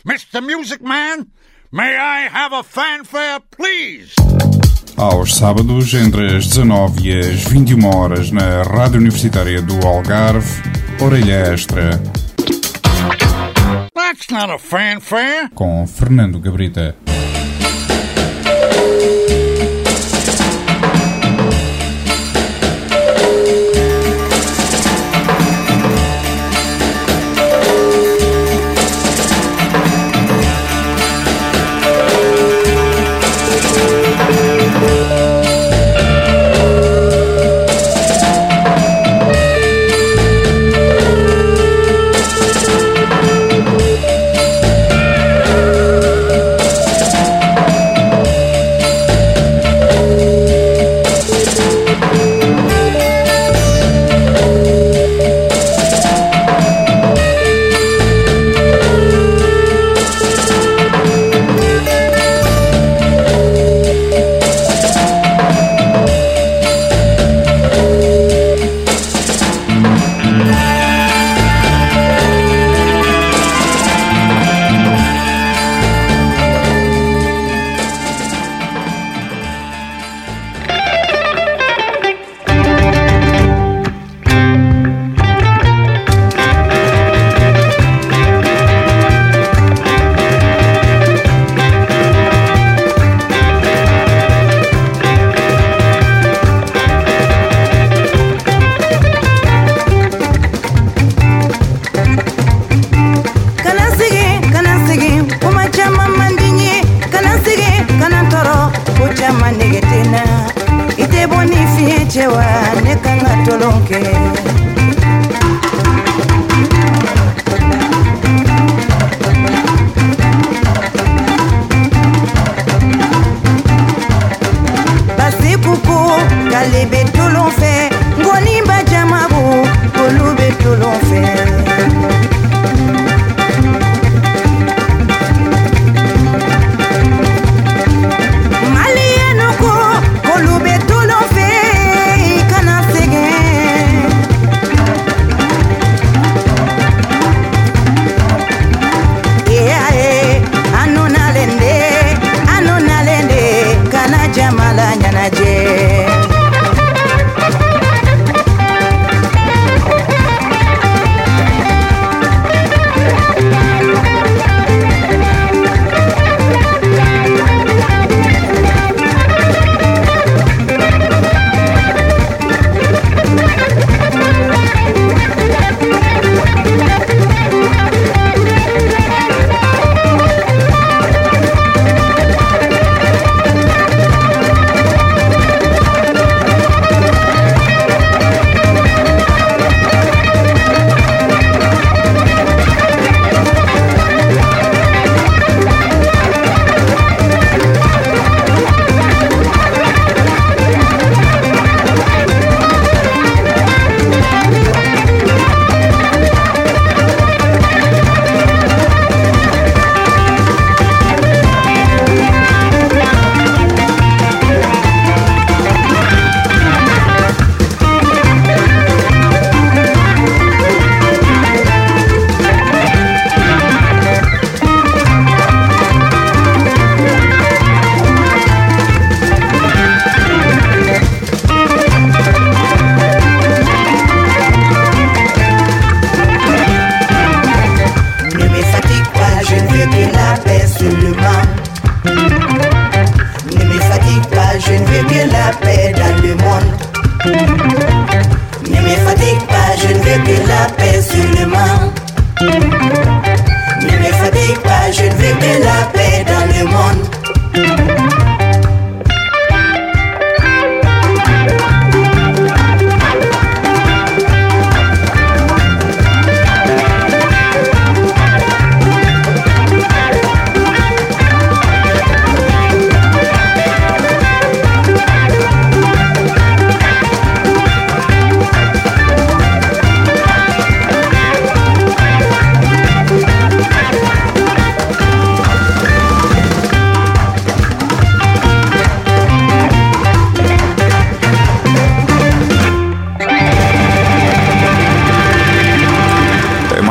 Mr. Music Man, may I have a fanfare, please? Aos sábados, entre as 19 e as 21 horas, na Rádio Universitária do Algarve, Orelha Extra. That's not a fanfare. Com Fernando Gabrita.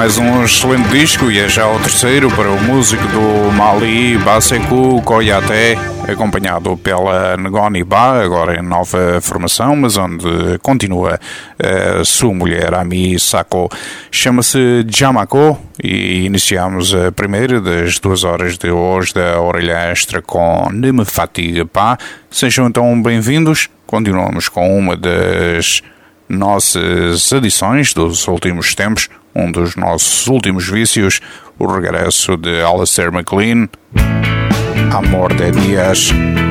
mais um excelente disco e é já o terceiro para o músico do Mali, Baseku Koyate, acompanhado pela Ngoni Ba, agora em nova formação, mas onde continua a sua mulher, Ami Sako. Chama-se Jamako e iniciamos a primeira das 2 horas de hoje da Orelha Extra com Ne Me Fatigue Pas. Sejam então bem-vindos. Continuamos com uma das nossas adições dos últimos tempos, um dos nossos últimos vícios, o regresso de Alistair MacLean, Amor de Dias.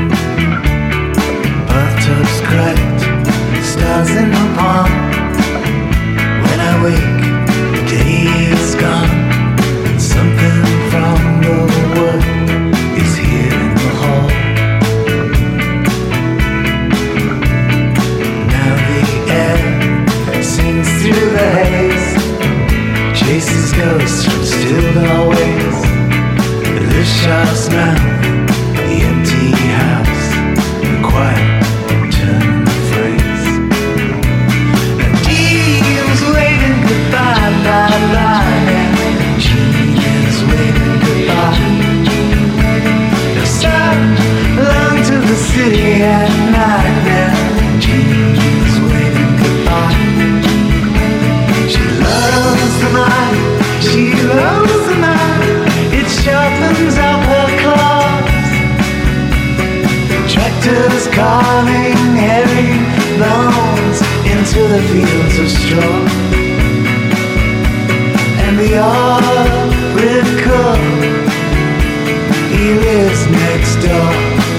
Bathtub's cracked, stars in the pond. When I wake, the day is gone. Something from the wood is here in the hall. Now the air sings through the haze, chases ghosts from still doorways. The shop's mouth, the empty house, the quiet turn the phrase. And Jean's waving goodbye, bye, bye. And Jean's waving goodbye. The sun along to the city at night. Now Jean's waving goodbye. She loves the night, she loves the night. It sharpens up her claws. Tractors carving heavy bones into the fields of straw. And the oracle, he lives next door.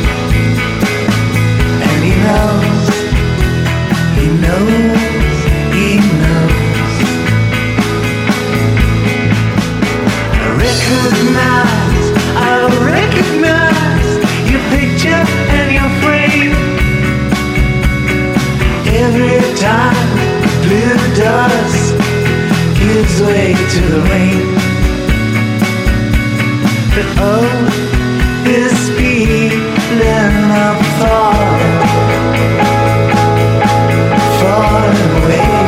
And he knows, he knows, he knows. I recognize your picture and your frame. Every time blue dust gives way to the rain. But oh, this feeling of falling away.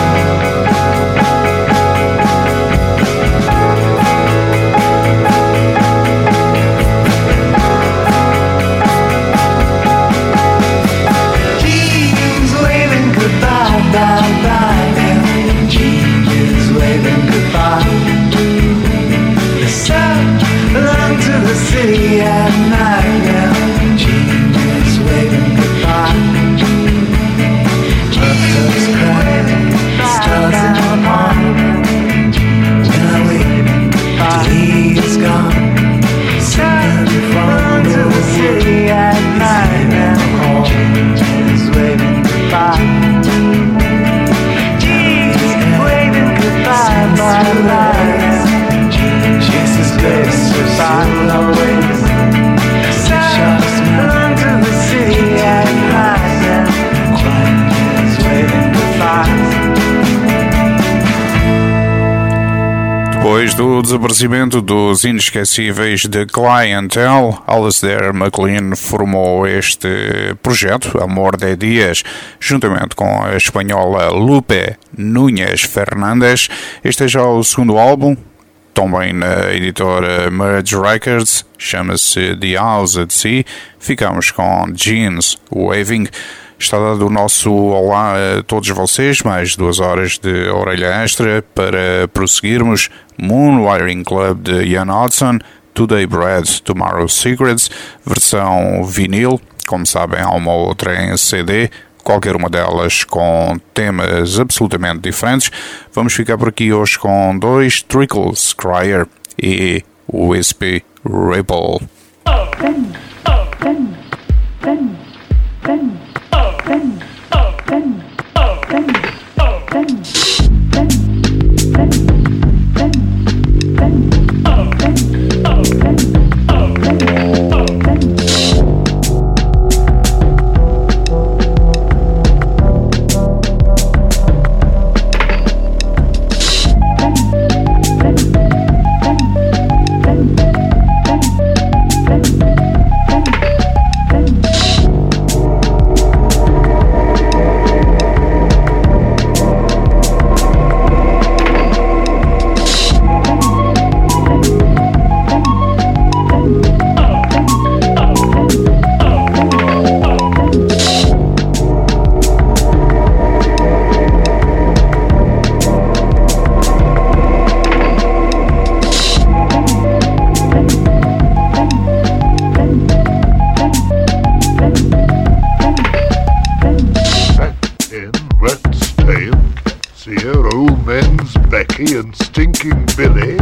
Bye-bye, and Jean is waving goodbye. The sun belonged to the city at night. Now Jean is waving goodbye. Butters crying, stars in the pond. When I wake, till he is gone. Sun belonged to the city at night. Now Jean is waving goodbye. My life, Jesus grace was all always. Shots belong to the city at night, and quiet is waiting to find. Depois do desaparecimento dos inesquecíveis The Clientele, Alistair MacLean formou este projeto, Amor de Dias, juntamente com a espanhola Lupe Núñez Fernández. Este é já o segundo álbum, também na editora Merge Records, chama-se The House at Sea. Ficamos com Jeans Waving. Está dado o nosso olá a todos vocês, mais 2 horas de orelha extra para prosseguirmos. Moonwiring Club de Ian Hodson, Today Bread, Tomorrow Secrets, versão vinil, como sabem há uma outra em CD, qualquer uma delas com temas absolutamente diferentes. Vamos ficar por aqui hoje com 2, Trickles Crier e Wispy Ripple. Becky and Stinking Billy.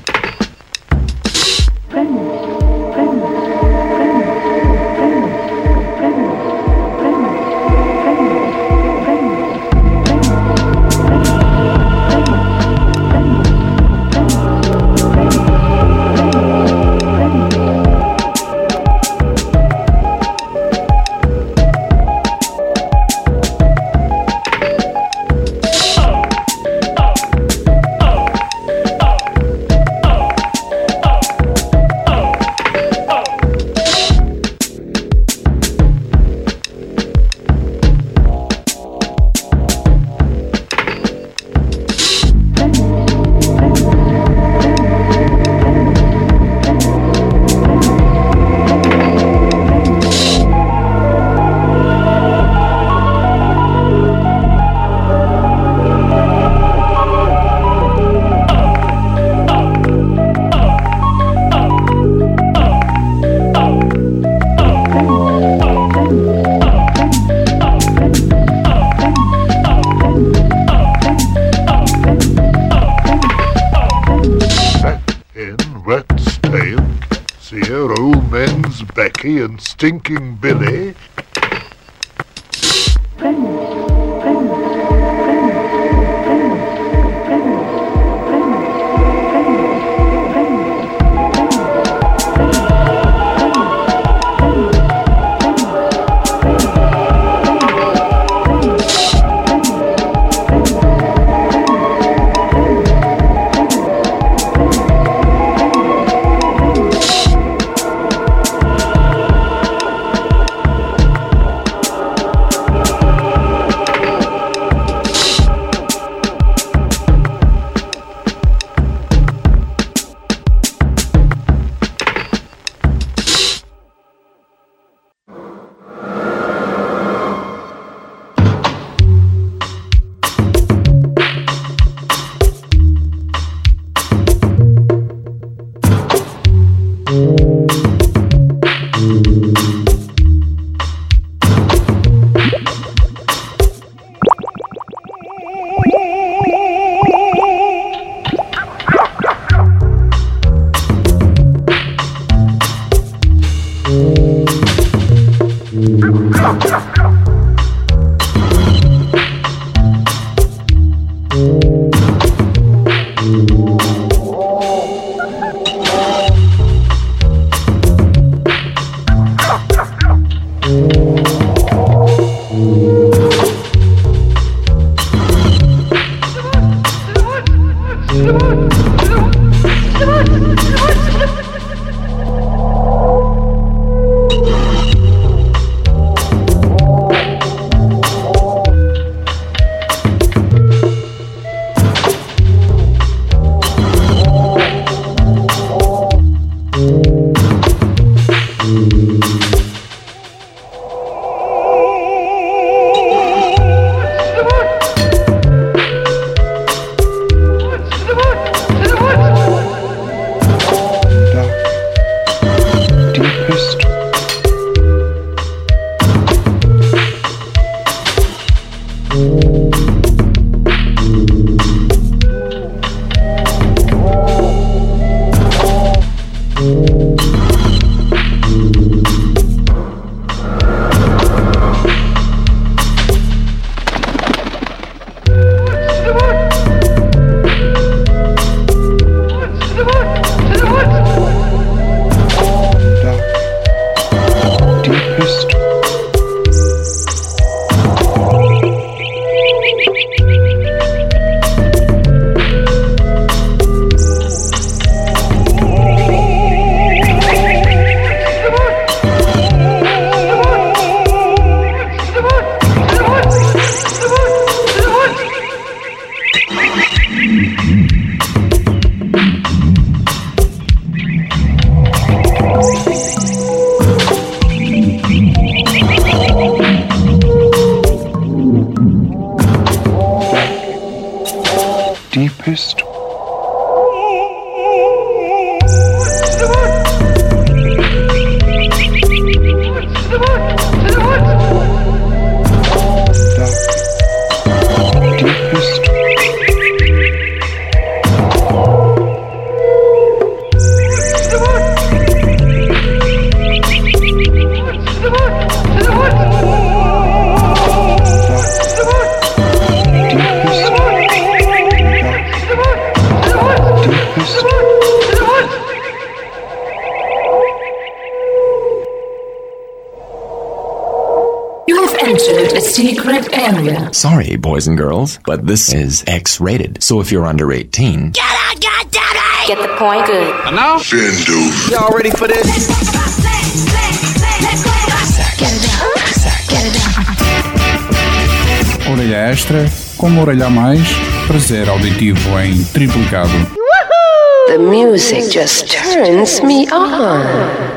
Becky and Stinking Billy. entered a secret area. Sorry, boys and girls, but this is X-rated. So if you're under 18... Get out, goddammit! Get the point? Good. And now? Findle. Y'all ready for this? Get it down. Get it down. Orelha extra, com uma orelha a mais, prazer auditivo em triplicado. The music just turns me on.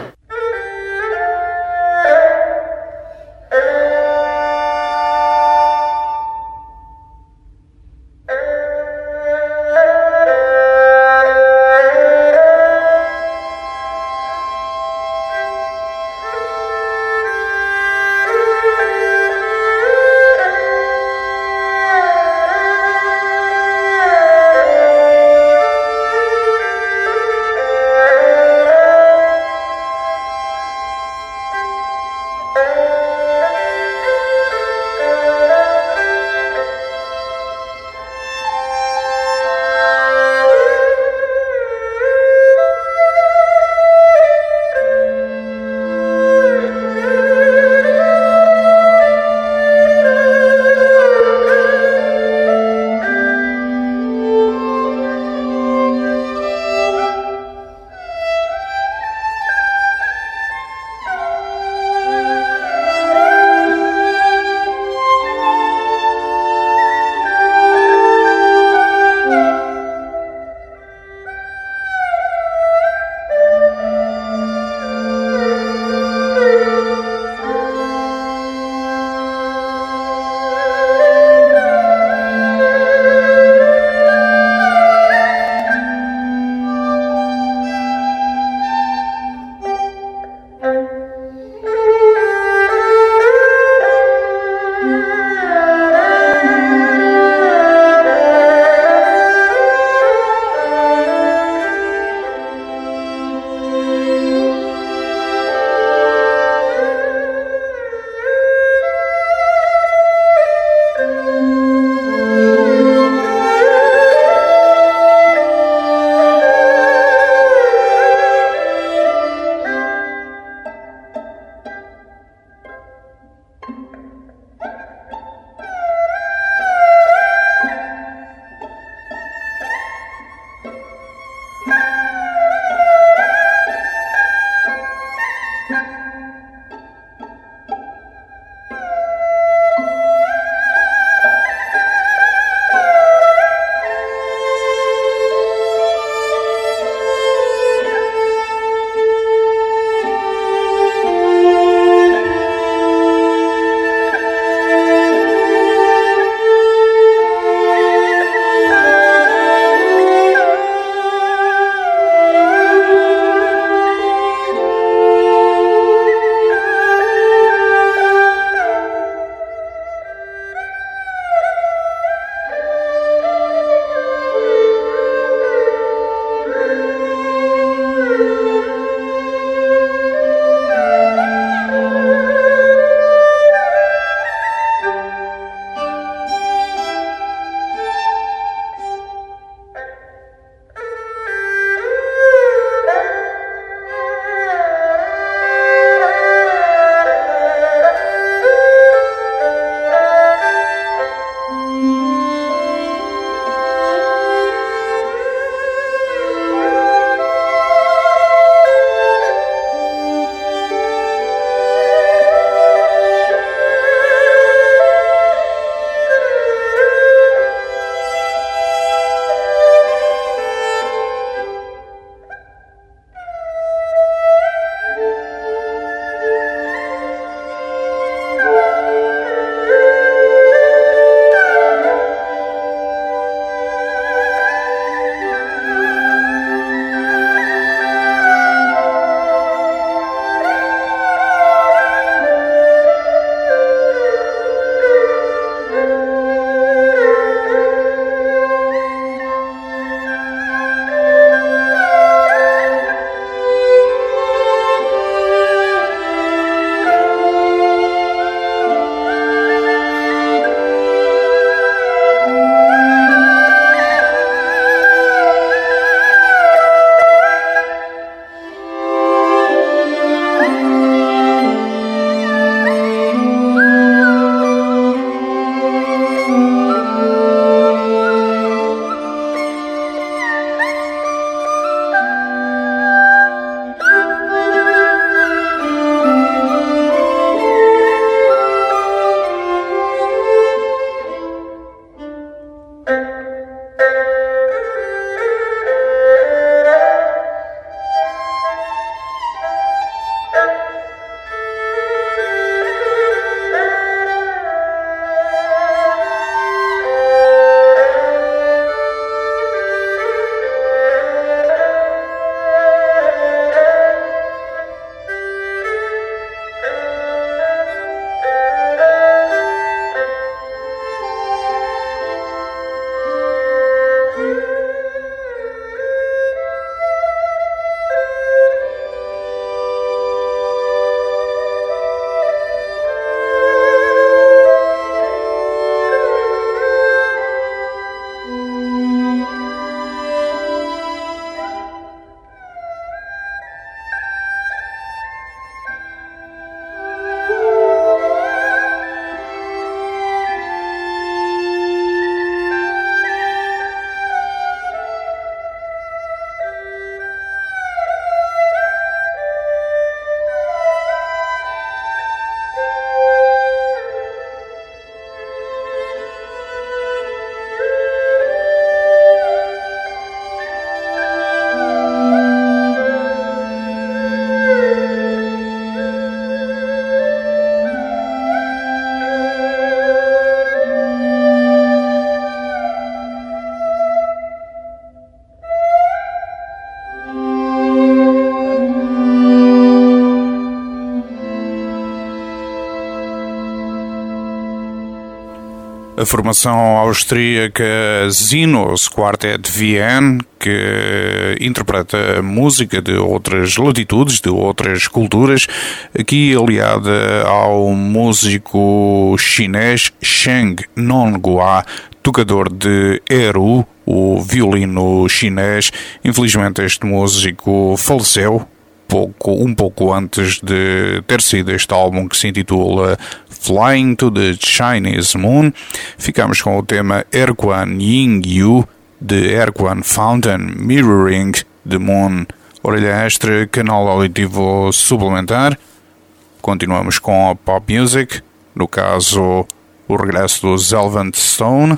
A formação austríaca Zinos Quartet Wien, que interpreta música de outras latitudes, de outras culturas, aqui aliada ao músico chinês Sheng Nonghua, tocador de erhu, o violino chinês. Infelizmente este músico faleceu um pouco antes de ter sido este álbum que se intitula Flying to the Chinese Moon. Ficamos com o tema Erquan Ying Yu, de Erquan Fountain Mirroring the Moon. Orelha extra, canal auditivo suplementar. Continuamos com a pop music, no caso o regresso dos Velvet Stone.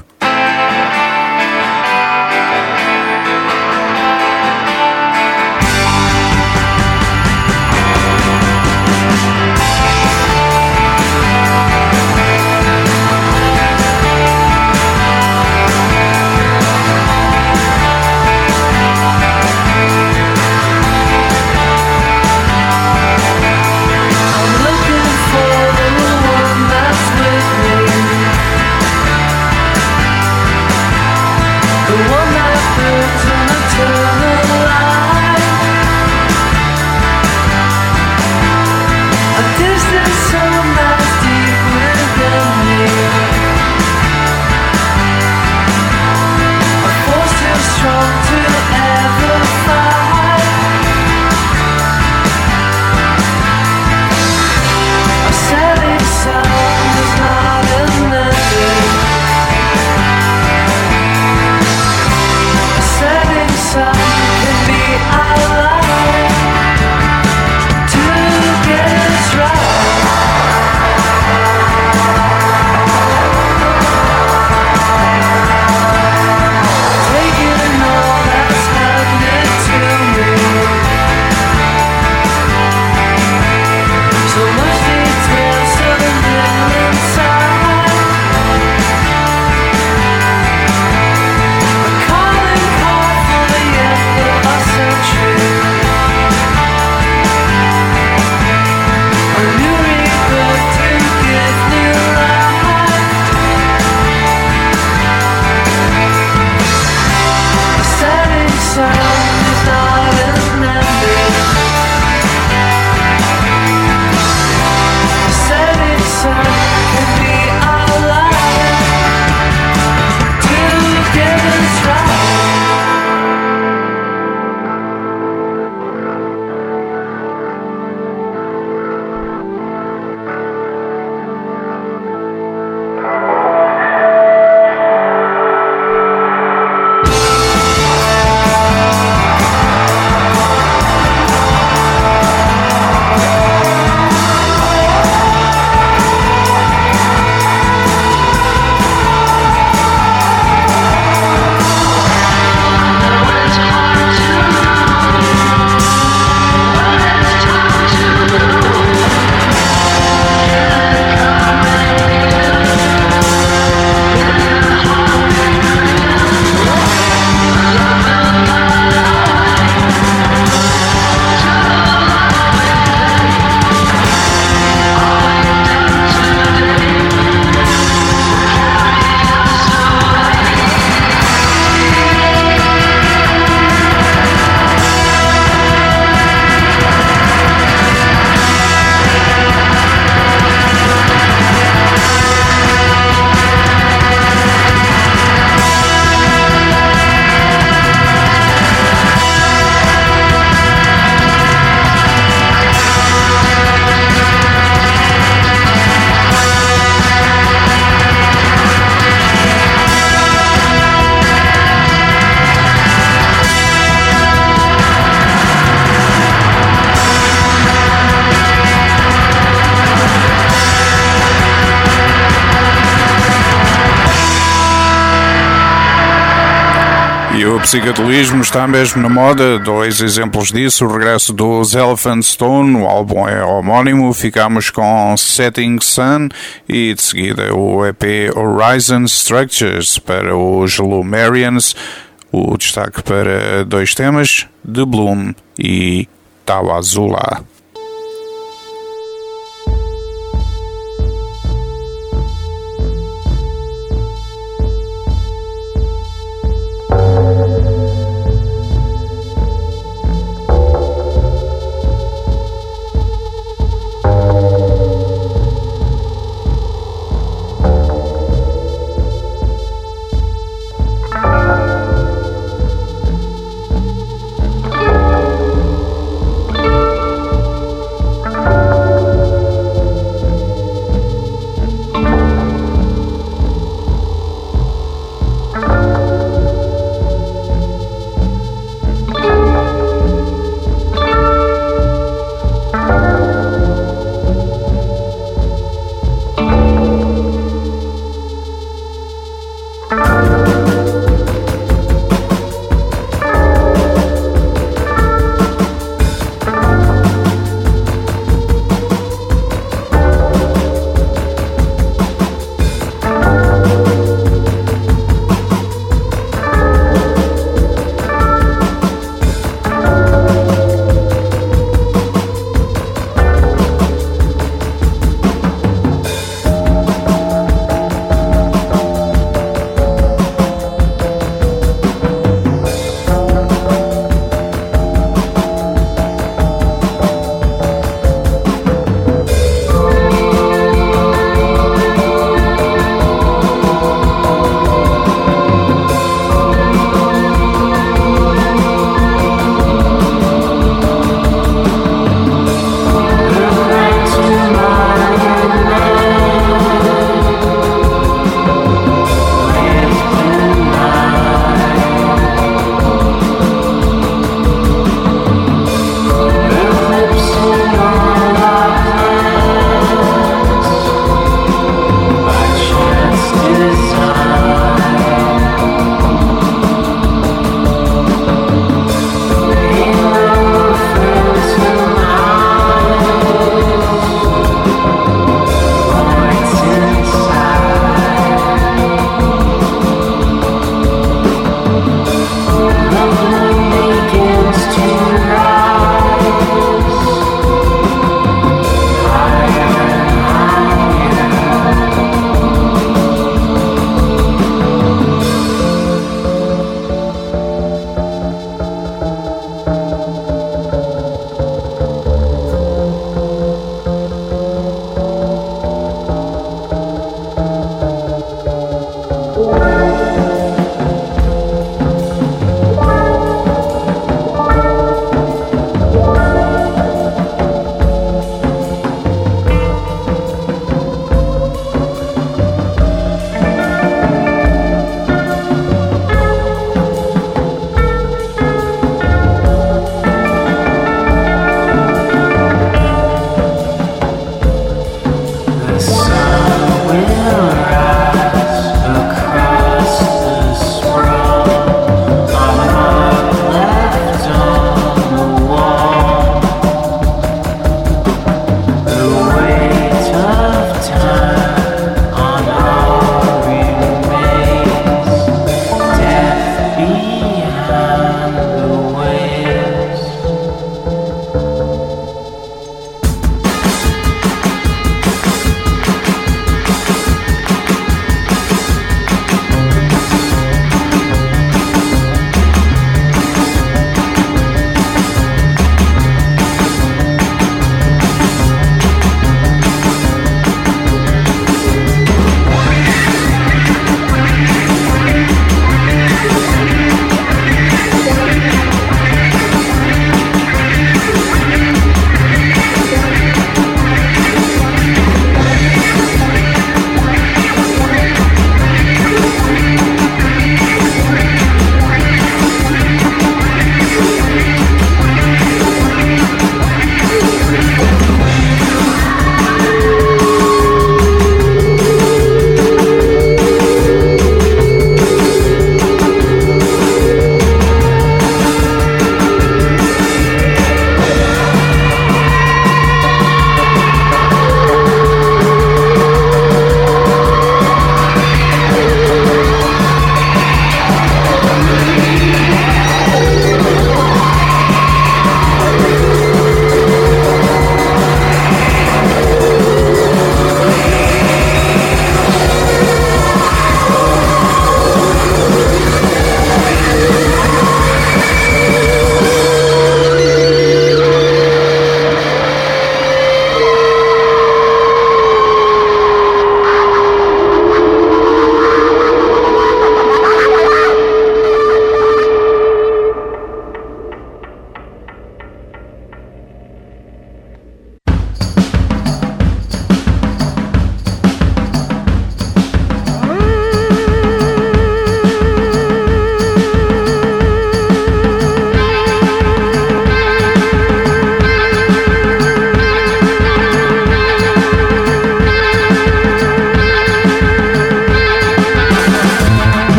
O psicadelismo está mesmo na moda. Dois exemplos disso: o regresso dos Elephant Stone, o álbum é homónimo. Ficamos com Setting Sun e de seguida o EP Horizon Structures para os Lumerians. O destaque para dois temas, The Bloom e Tawazula.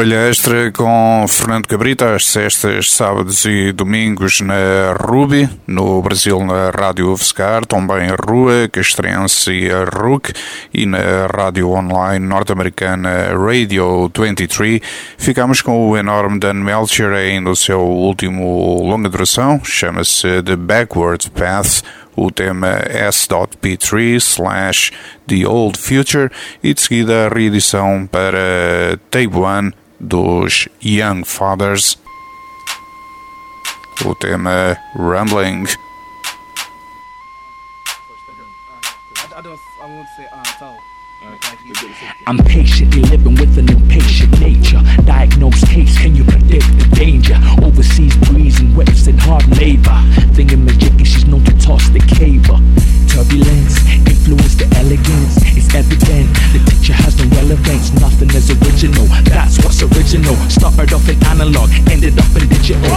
Orelha Extra com Fernando Cabrita, às sextas, sábados e domingos na Ruby, no Brasil na Rádio UFSCar, também a Rua, Castrense e a RUC, e na rádio online norte-americana Radio 23. Ficamos com o enorme Dan Melcher ainda o seu último longa duração, chama-se The Backward Path, o tema S.P3/The Old Future, e de seguida a reedição para Tape One dos Young Fathers, o tema Rumbling. I'm patiently living with an impatient nature. Diagnosed case, can you predict the danger? Overseas breeze and waves and hard labor. Thingamajiggy, she's known to toss the cable. Turbulence, influence the elegance. It's evident, the teacher has no relevance. Nothing is original, that's what's original. Started off in analog, ended up in digital.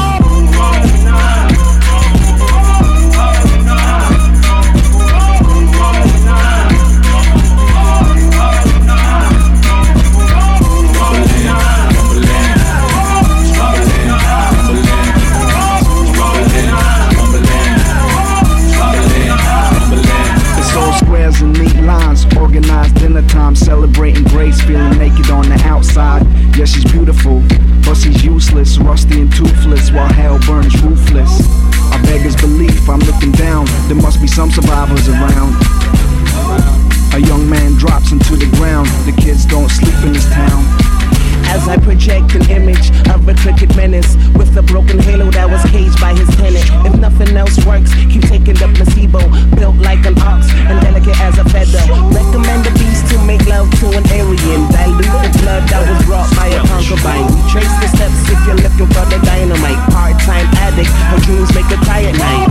And neat lines, organized dinner time, celebrating grace, feeling naked on the outside. Yeah, she's beautiful, but she's useless, rusty and toothless, while hell burns ruthless. I beggar's belief, I'm looking down, there must be some survivors around. A young man drops into the ground, the kids don't sleep in this town. As I project an image of a cricket menace with a broken halo that was caged by his tenant. If nothing else works, keep taking the placebo. Built like an ox and delicate as a feather. Recommend the beast to make love to an alien. Dilute the blood that was brought by a concubine. Trace the steps if you're looking for the dynamite. Part-time addict, her dreams make her cry at night.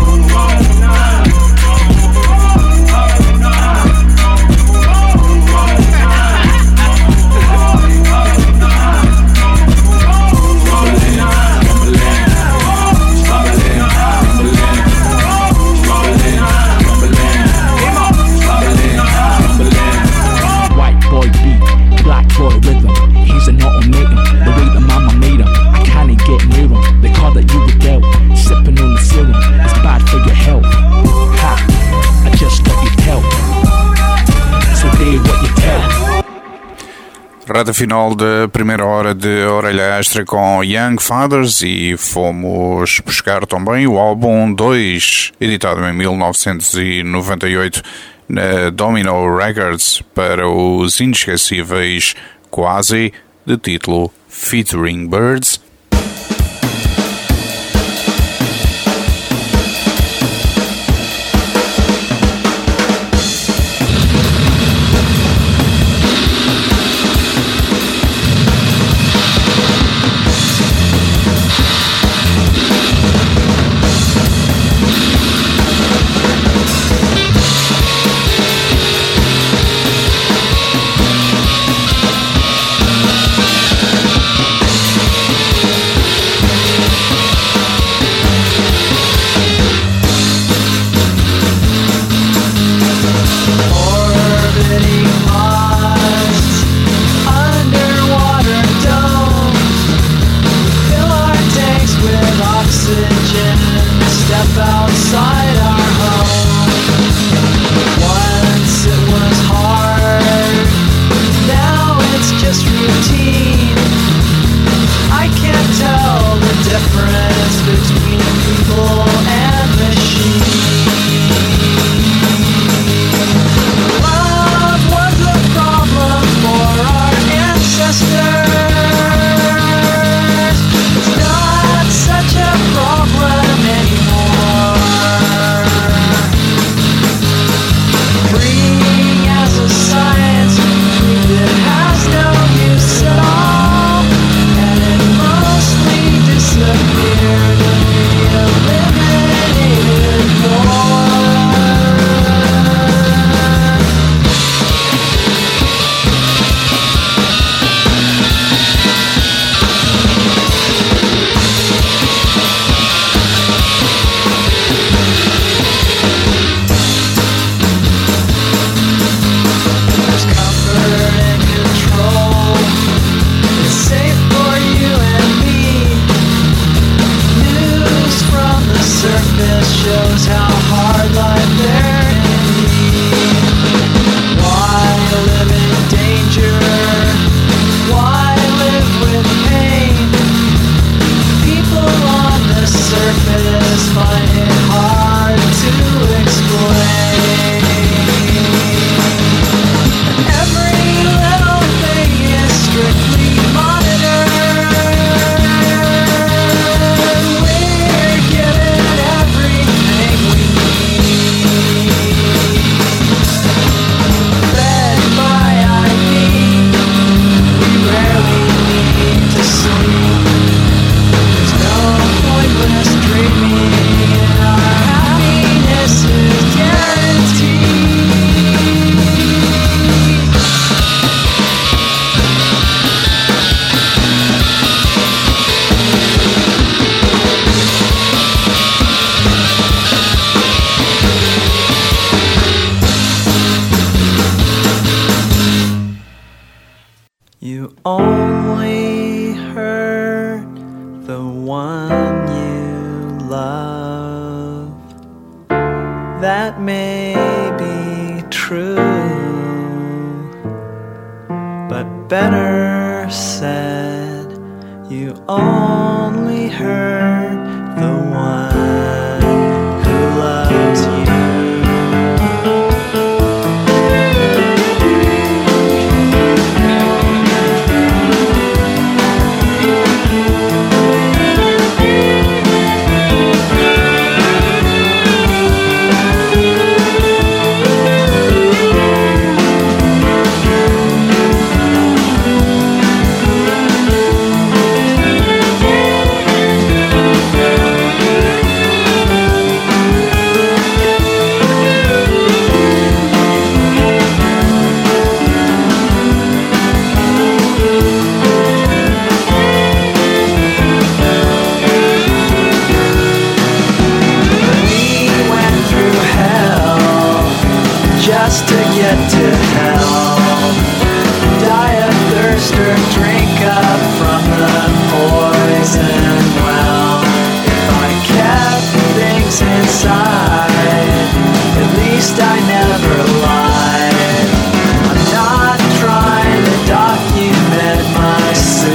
Boy rhythm, he's an automaton. The way the mama made him, I can't get near him. The call that you were dealt, sipping on the serum, it's bad for your health. Ha, I just let you tell. So did what you tell. Reta final da primeira hora de Orelha Extra com Young Fathers, e fomos buscar também o álbum 2, editado em 1998 na Domino Records, para os inesquecíveis Quasi, de título Featuring Birds. It's not such a problem anymore. You only hurt the one you love. That may be true, but better said, you only hurt the one who loves you. Just to get to hell, die of thirst or drink up from the poison well. If I kept things inside, at least I never lied. I'm not trying to document my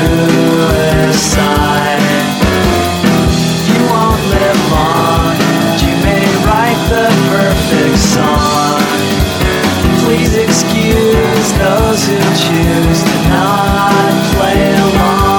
suicide. You won't live long, but you may write the perfect song. Please excuse those who choose to not play along.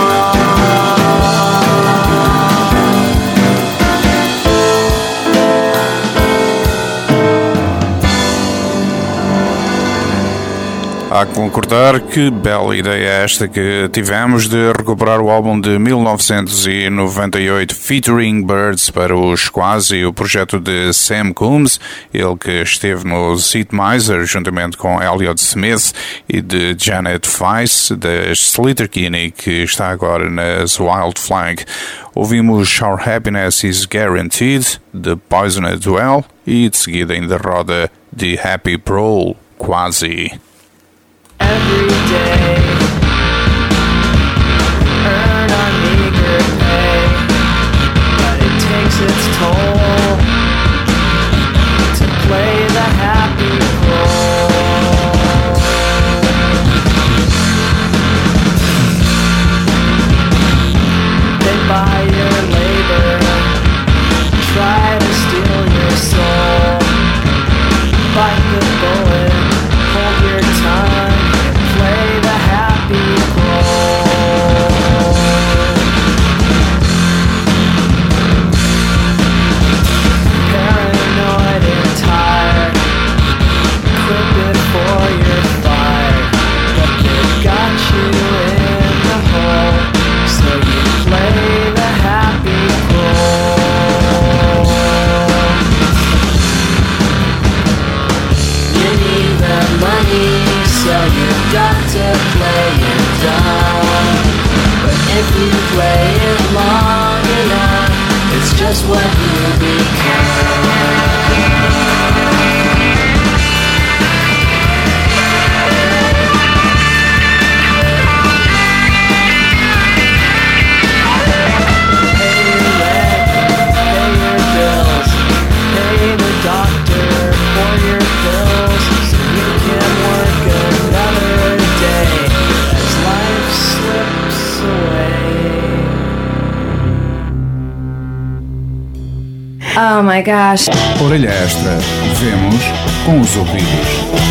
Há que concordar que bela ideia esta que tivemos de recuperar o álbum de 1998 featuring Birds para os Quasi, o projeto de Sam Coombs, ele que esteve no Sid Meiser juntamente com Elliott Smith, e de Janet Weiss das Sleater-Kinney, que está agora nas Wild Flag. Ouvimos Our Happiness is Guaranteed, de Poisoned Well, e de seguida ainda roda The Happy Prowl, Quasi. Every day, earn a meager pay, but it takes its toll to play the happy role. They buy your labor, try to steal your soul, bite the bullet, hold your tongue, play the happy role. Paranoid and tired, quit before you're fired, but they got you in the hole, so you play the happy role. You need the money, so you've got to play it dumb. But if you play it long enough, it's just what you become. Pay your rent, pay your bills, pay the doctor for your pills, so you can work another day as life slips away. Oh my gosh. Orelha Extra. Vemos com os ouvidos.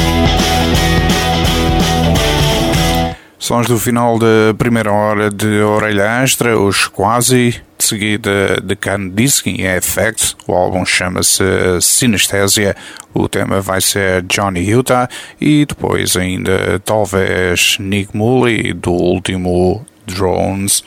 Sons do final da primeira hora de Orelha Extra, os Quasi, de seguida de Kandinsky Effect. O álbum chama-se Synesthesia, o tema vai ser Johnny Utah, e depois ainda talvez Nick Mully do último Drones.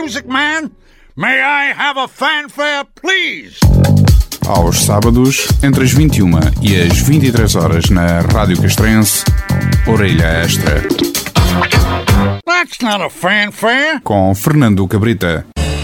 music, man? May I have a fanfare, please? Aos sábados, entre as 21 e as 23 horas na Rádio Castrense, Orelha Extra. That's not a fanfare. Com Fernando Cabrita.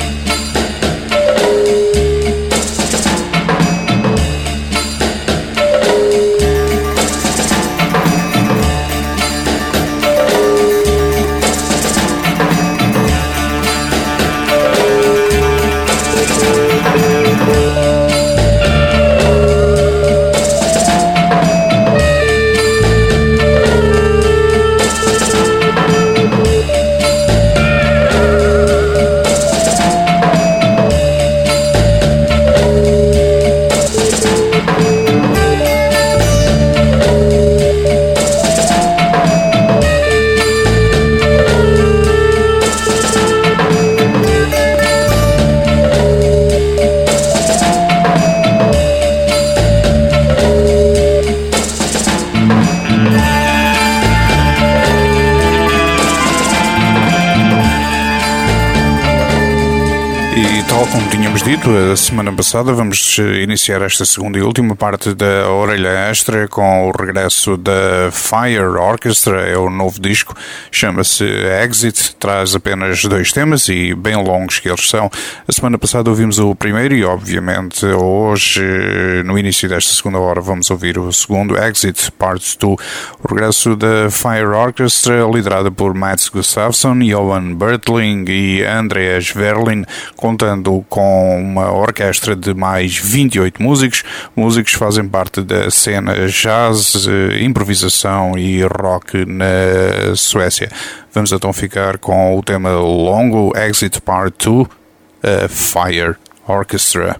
Como tínhamos dito a semana passada, vamos iniciar esta segunda e última parte da Orelha Extra com o regresso da Fire Orchestra. É o novo disco, chama-se Exit, traz apenas 2 temas e bem longos que eles são. A semana passada ouvimos o primeiro e obviamente hoje, no início desta segunda hora, vamos ouvir o segundo, Exit Part 2. O regresso da Fire Orchestra, liderada por Mats Gustafsson, Johan Bertling e Andreas Verlin, contando com uma orquestra de mais 28 músicos. Músicos fazem parte da cena jazz, improvisação e rock na Suécia. Vamos então ficar com o tema longo Exit Part 2, Fire Orchestra.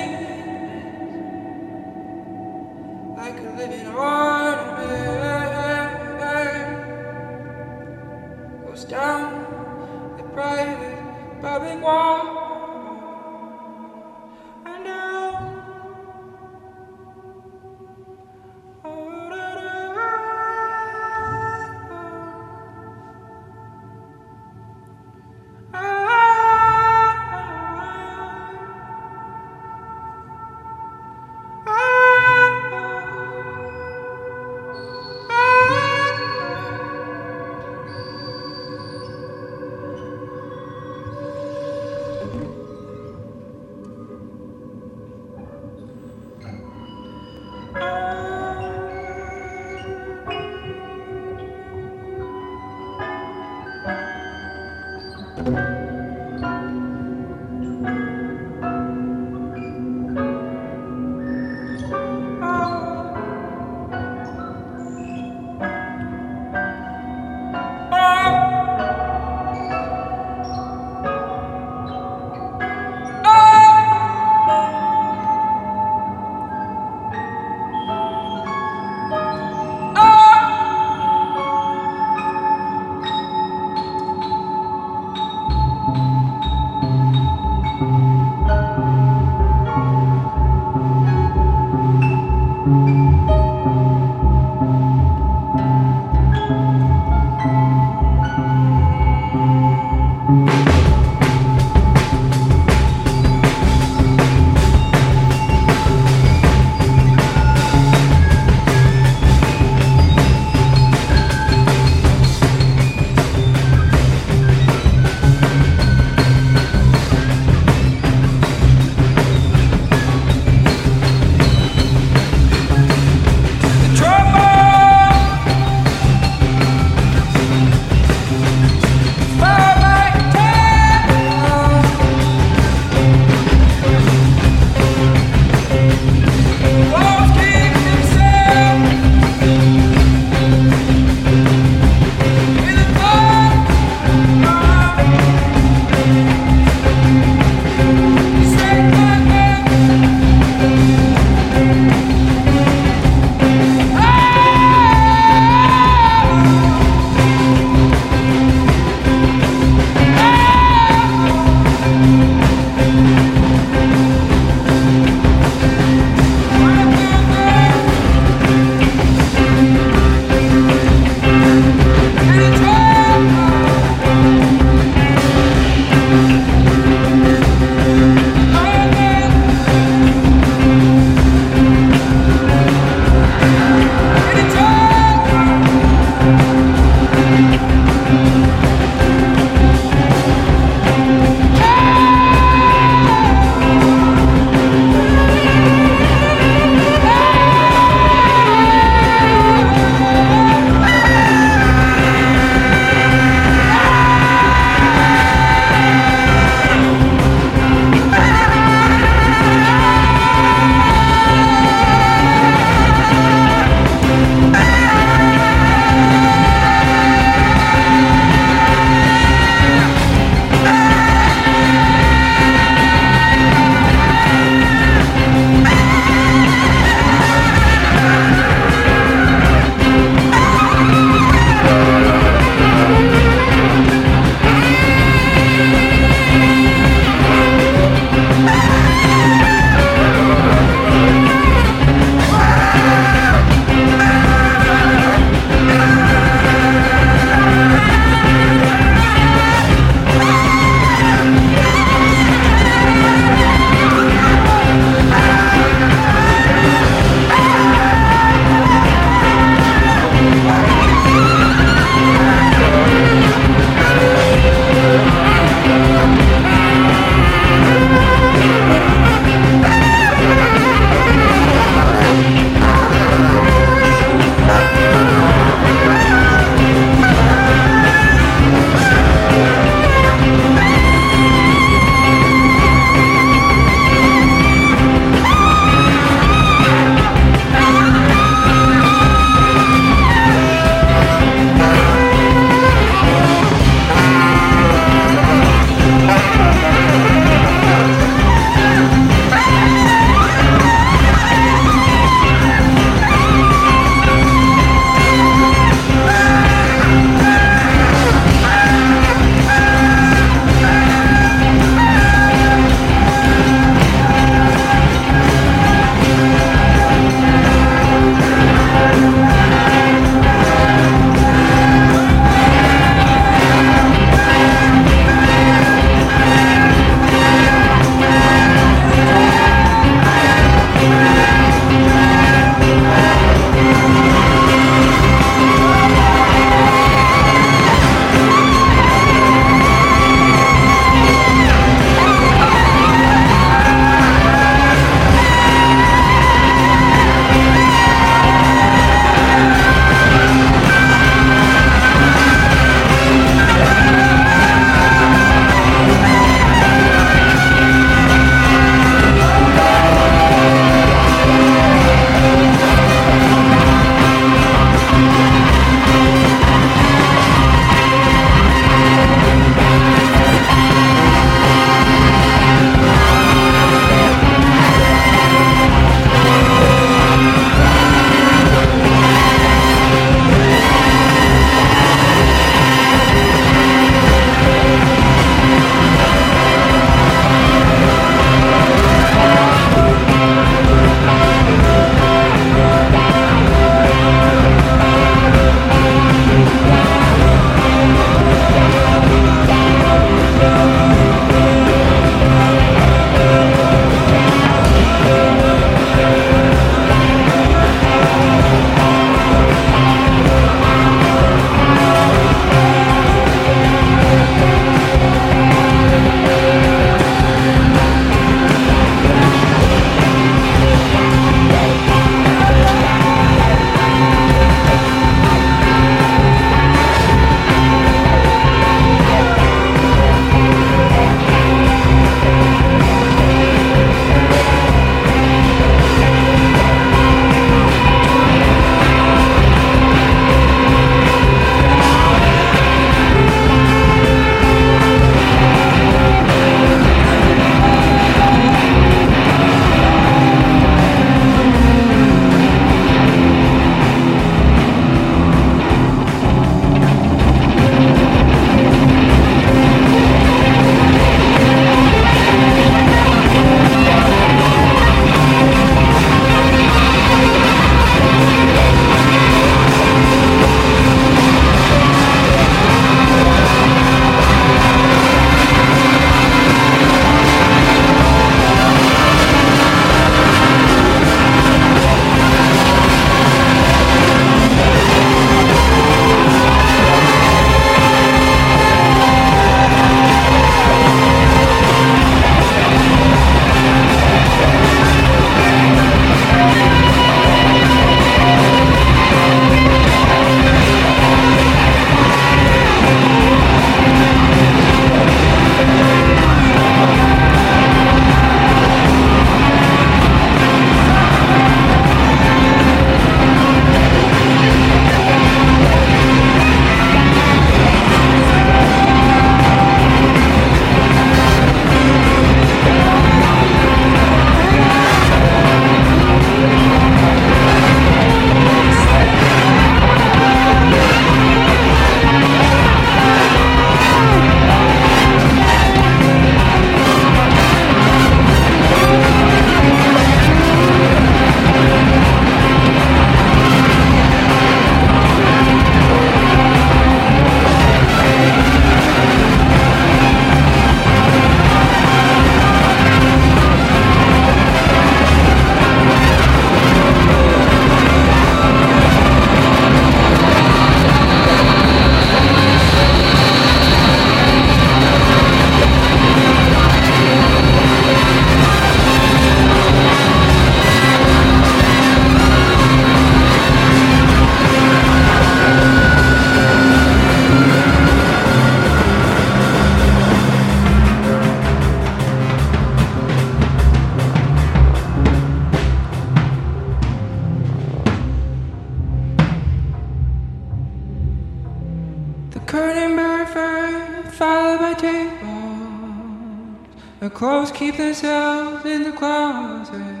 first, followed by tables. The clothes keep themselves in the closet.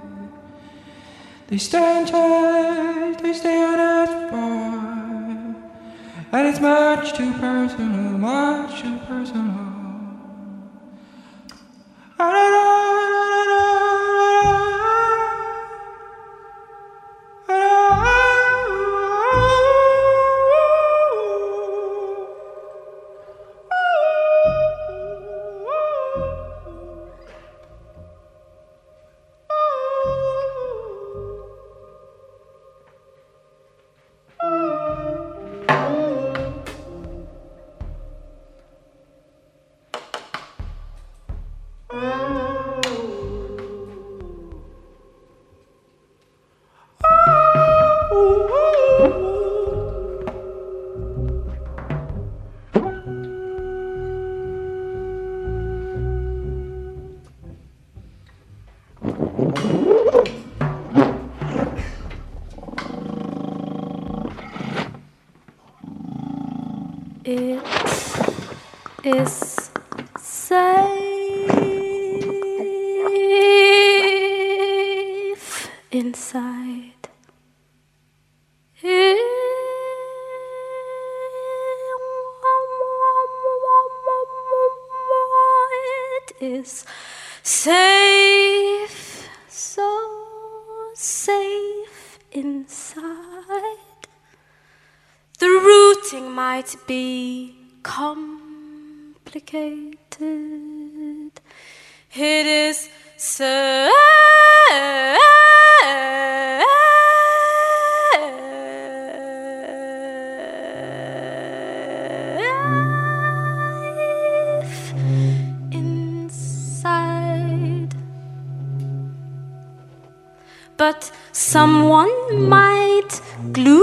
They stand tight, they stay unasked for. And it's much too personal, much too personal. I don't know. It is safe inside. It is safe, so safe inside. The routing might be complicated. It is safe inside. But someone might glue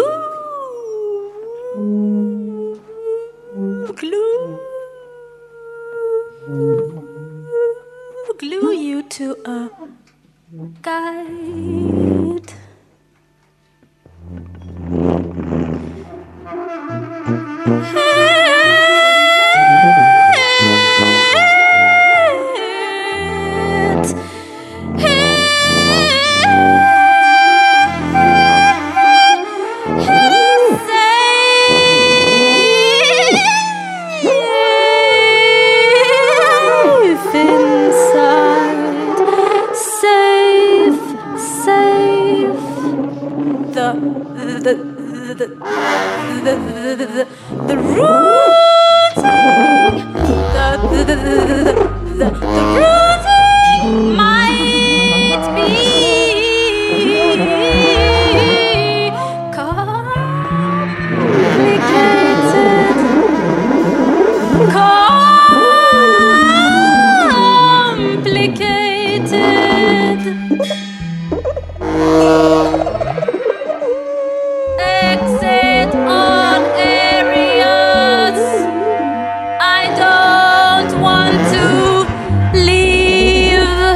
you to a guide. The routing might be complicated. Exit on areas I don't want to leave.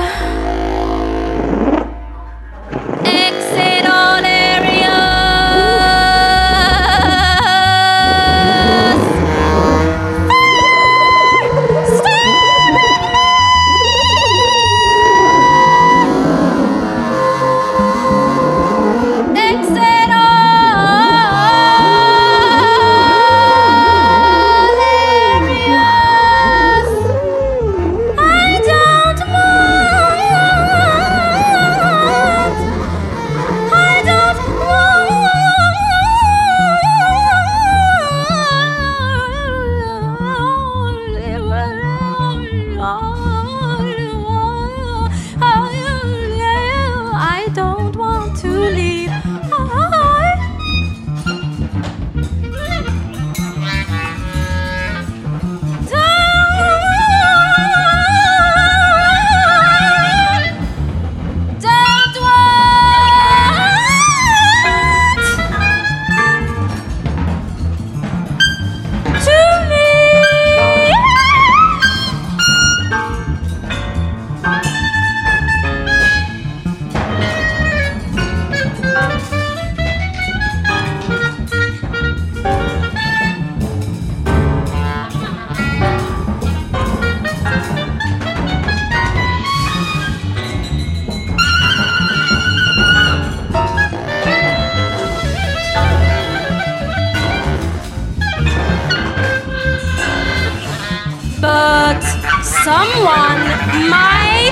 Exit all areas. someone might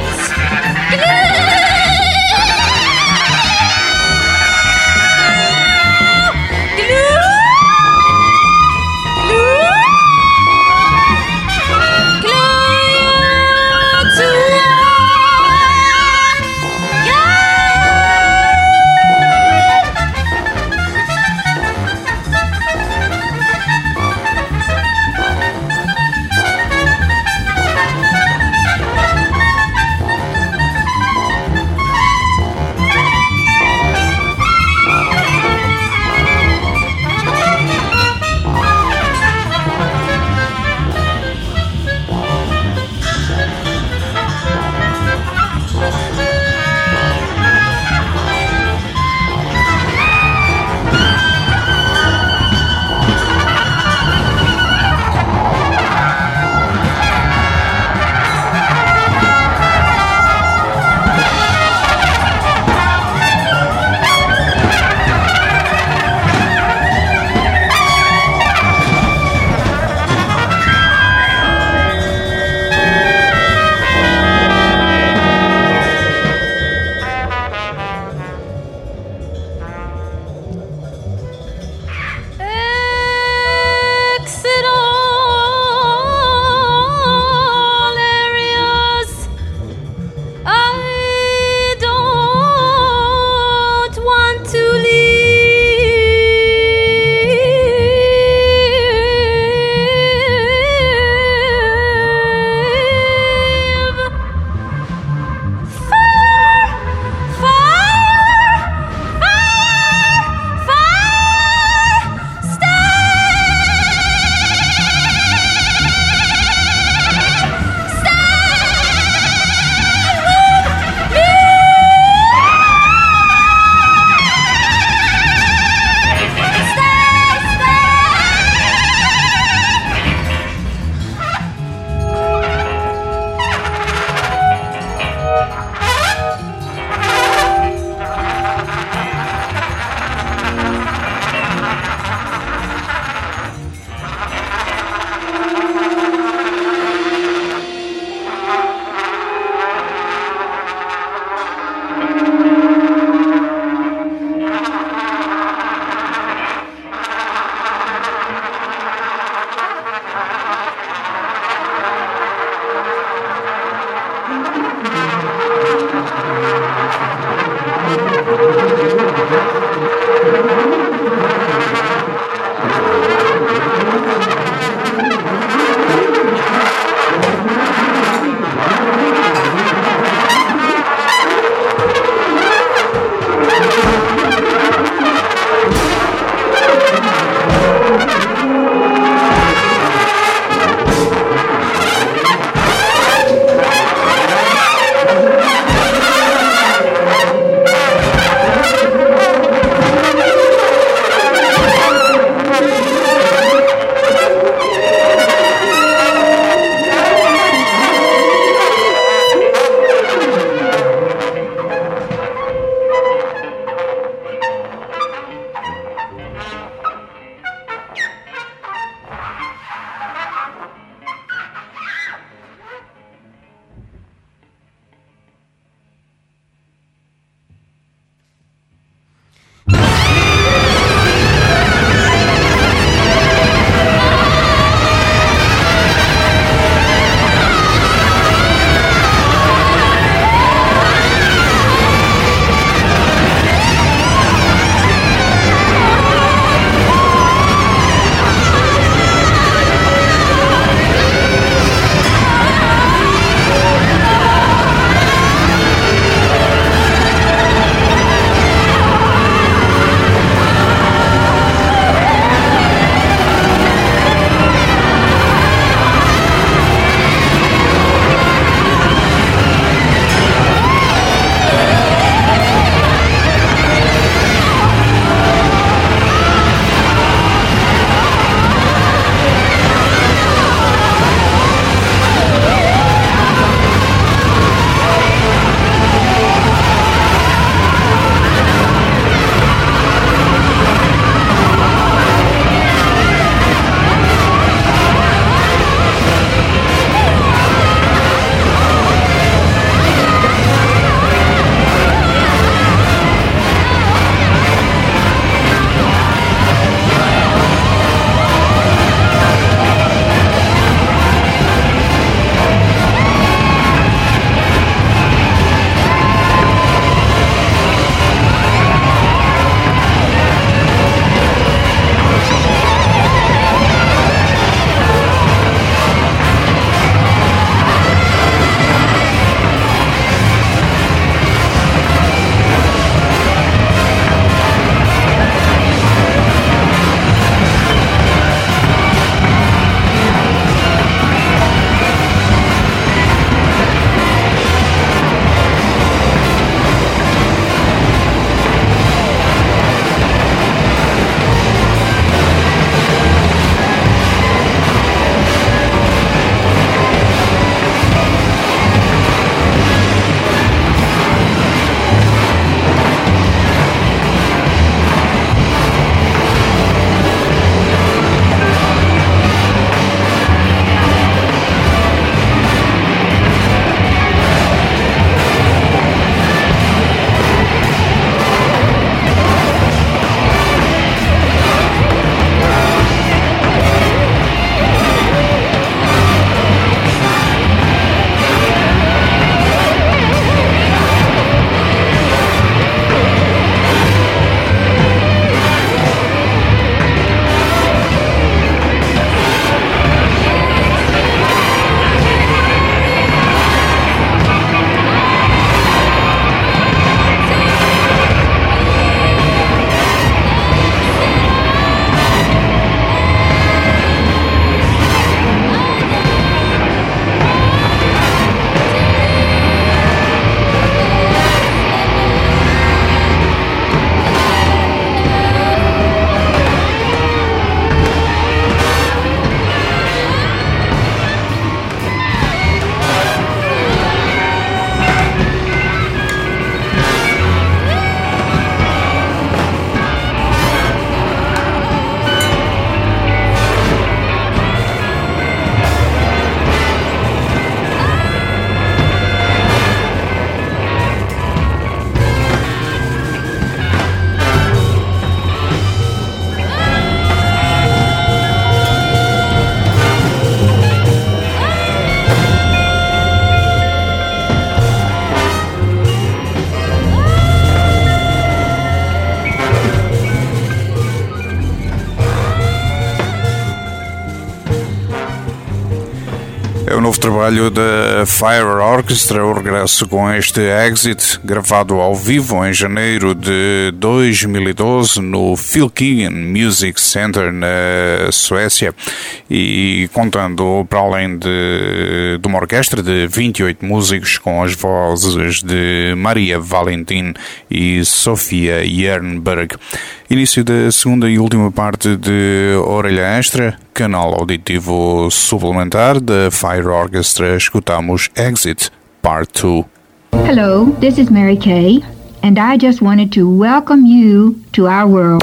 É o novo trabalho da Fire Orchestra, o regresso com este Exit, gravado ao vivo em janeiro de 2012 no Fylkingen Music Center na Suécia, e contando para além de uma orquestra de 28 músicos com as vozes de Maria Valentin e Sofia Jernberg. Início da segunda e última parte de Orelha Extra, canal auditivo suplementar da Fire Orchestra. Escutamos Exit Part 2. Hello, this is Mary Kay, and I just wanted to welcome you to our world.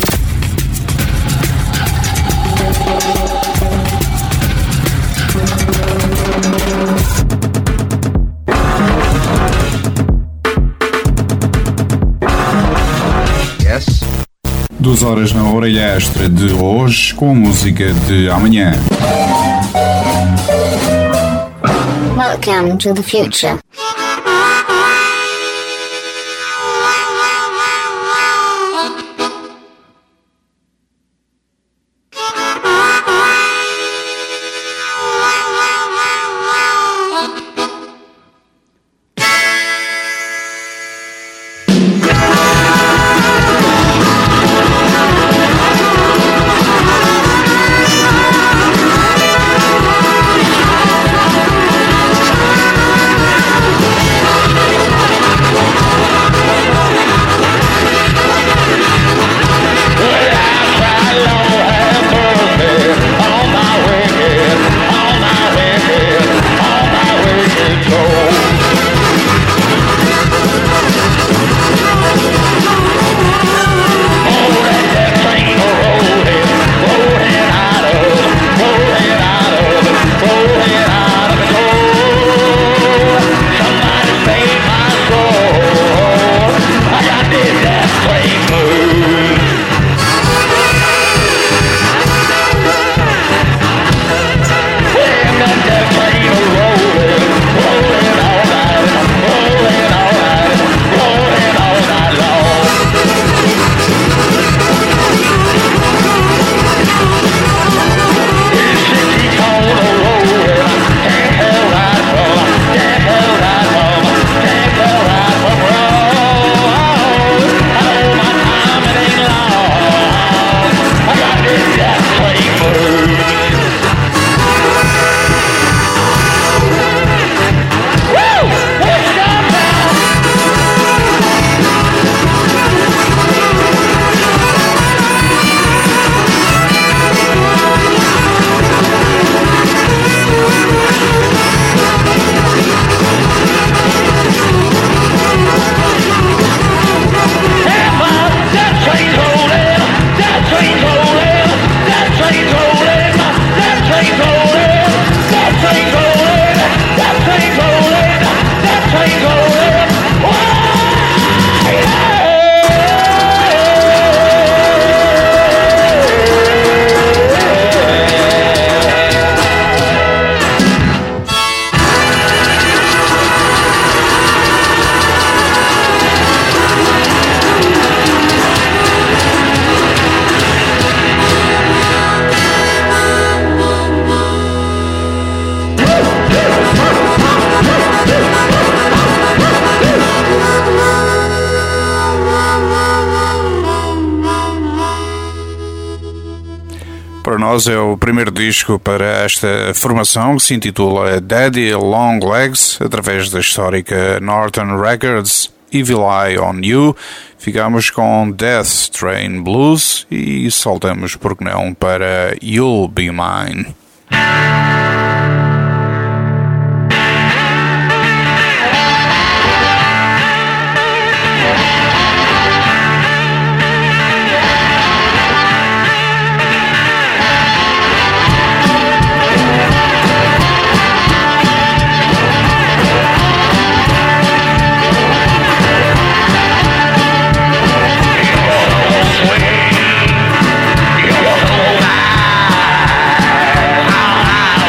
Yes. 2 horas na Orelha Extra de hoje com a música de amanhã. Welcome to the future. Para nós é o primeiro disco para esta formação, que se intitula Daddy Long Legs, através da histórica Norton Records, Evil Eye on You. Ficamos com Death Train Blues e saltamos, por que não, para You'll Be Mine. Swing, you're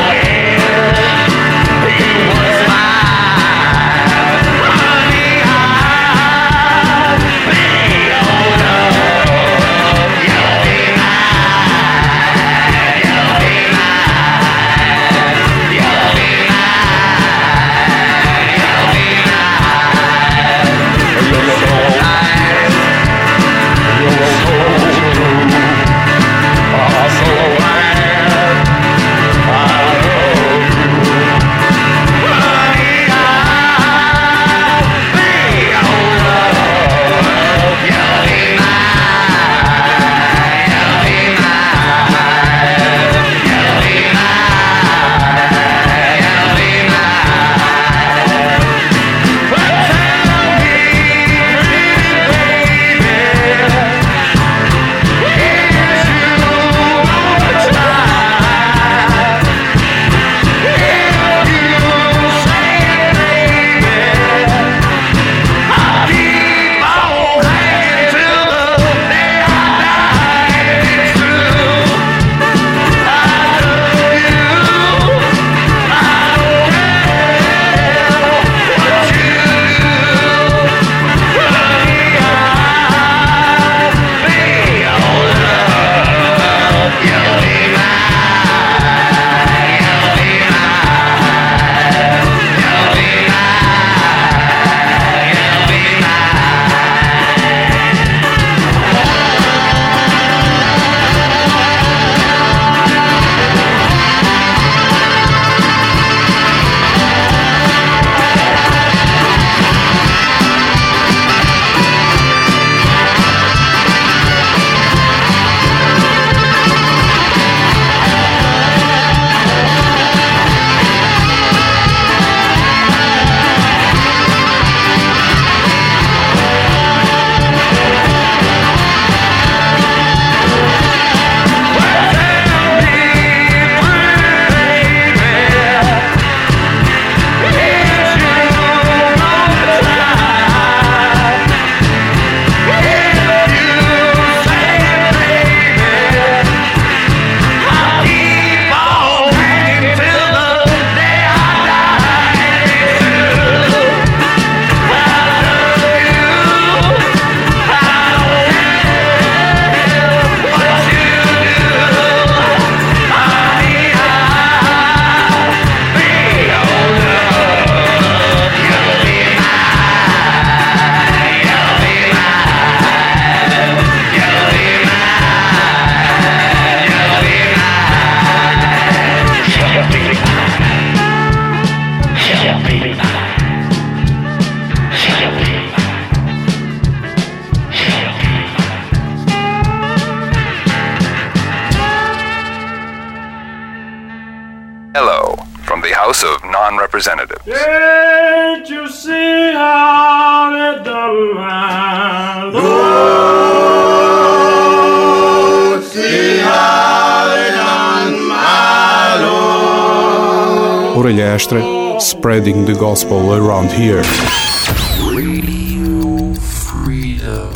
the House of Non-Representatives. Can't you see how they done my Lord? See how they done my Lord. Orelha Extra, spreading the gospel around here. Radio Freedom.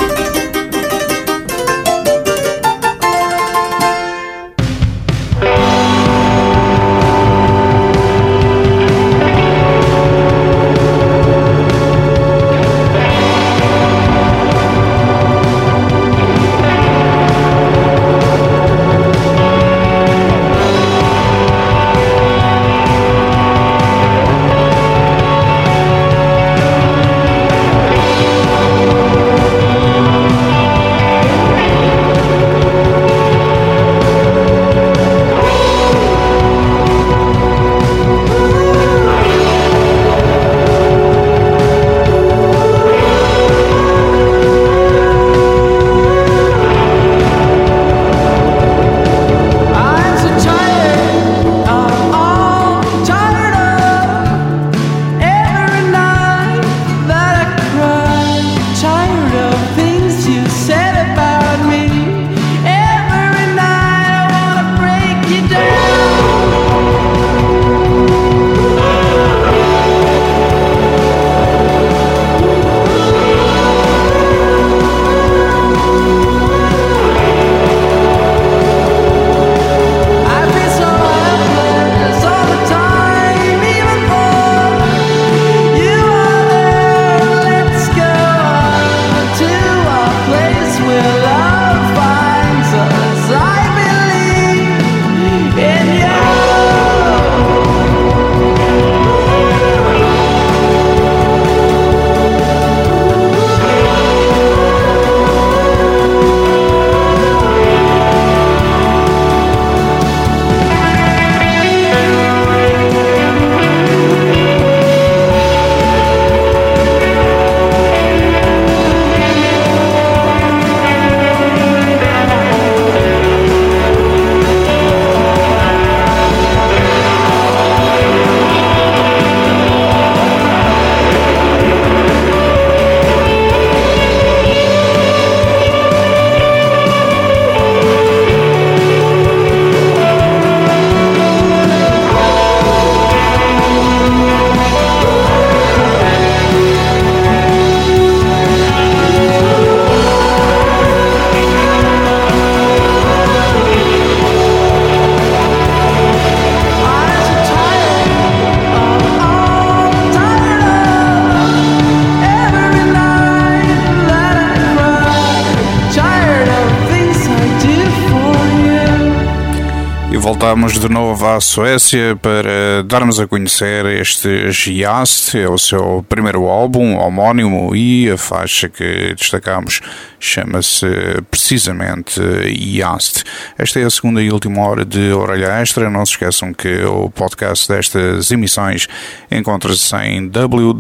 Voltamos de novo à Suécia para darmos a conhecer este Yast, é o seu primeiro álbum homónimo, e a faixa que destacamos chama-se precisamente Yast. Esta é a segunda e última hora de Orelha Extra. Não se esqueçam que o podcast destas emissões encontra-se em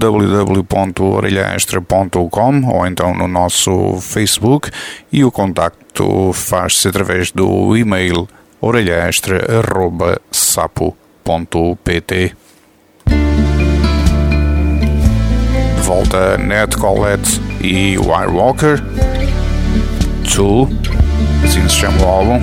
www.orelhaextra.com ou então no nosso Facebook, e o contacto faz-se através do e-mail orelhaextra@sapo.pt. De volta Ned Collette e Wire Walker. Tool, assim se chama o álbum.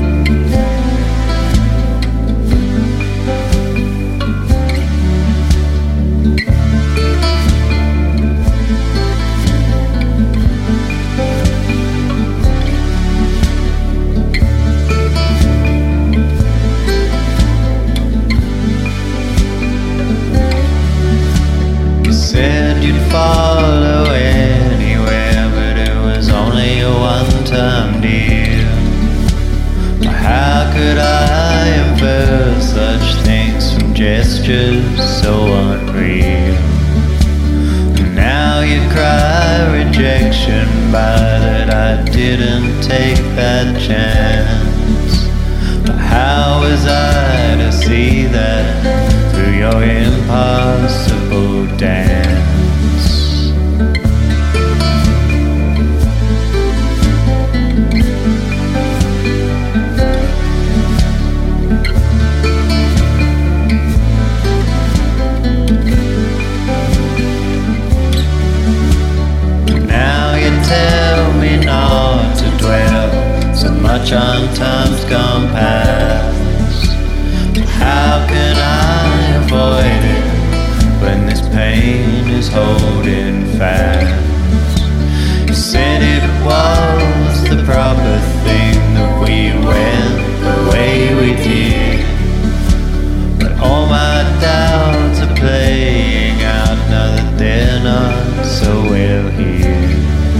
Said you'd follow anywhere, but it was only a one-time deal. How could I infer such things from gestures so unreal? Now you cry rejection by that I didn't take that chance. But how was I to see that through your impossible dance? much on times gone past. How can I avoid it when this pain is holding fast? You said it was the proper thing that we went the way we did, but all my doubts are playing out now that they're not so well here.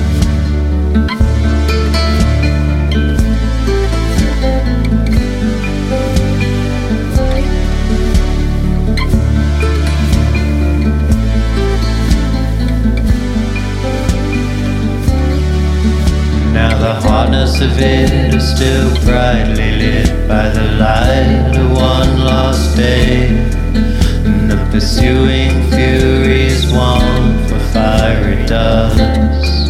Now the hardness of it is still brightly lit by the light of one lost day, and the pursuing furies want for fiery dust.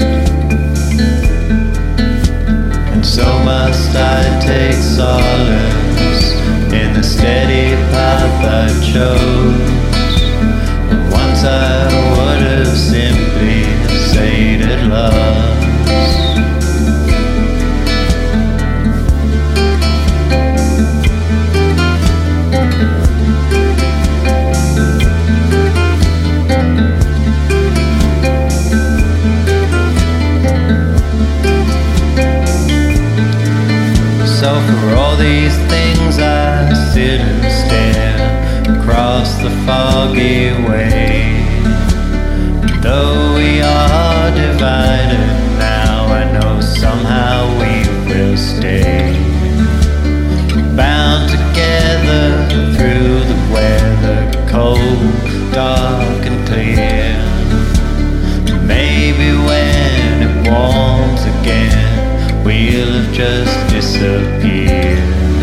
And so must I take solace in the steady path I chose. But once I would have simply sated love. So for all these things I sit and stare across the foggy way. Though we are divided now, I know somehow we will stay bound together through the weather, cold, dark and clear. Maybe when it warms again, we'll have just disappeared.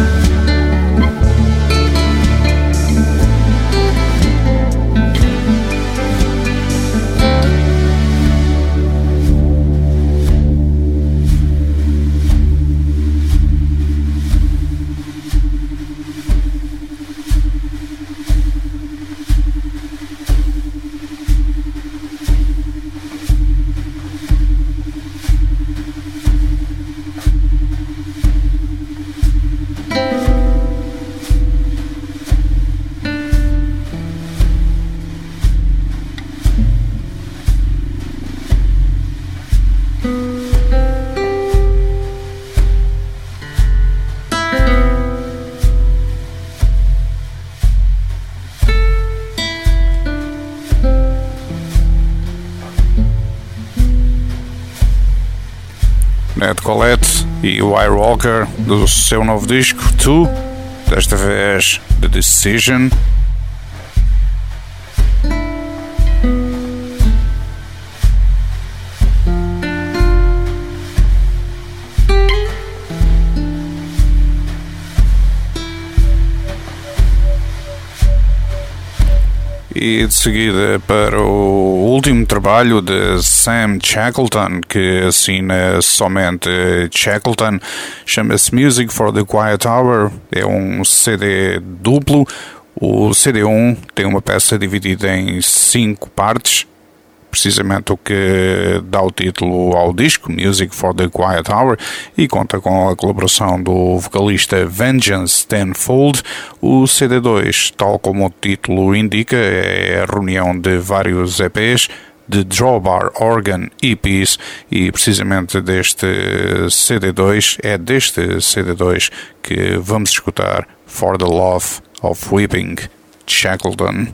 Ned Collette e Wire Walker do seu novo disco Two, desta vez The Decision. E de seguida para o último trabalho de Sam Shackleton, que assina somente Shackleton, chama-se Music for the Quiet Hour, é um CD duplo. O CD1 tem uma peça dividida em 5 partes, precisamente o que dá o título ao disco, Music for the Quiet Hour, e conta com a colaboração do vocalista Vengeance Tenfold. O CD2, tal como o título indica, é a reunião de vários EPs, de Drawbar Organ EPs, e precisamente deste CD2, é deste CD2 que vamos escutar For the Love of Weeping, Shackleton.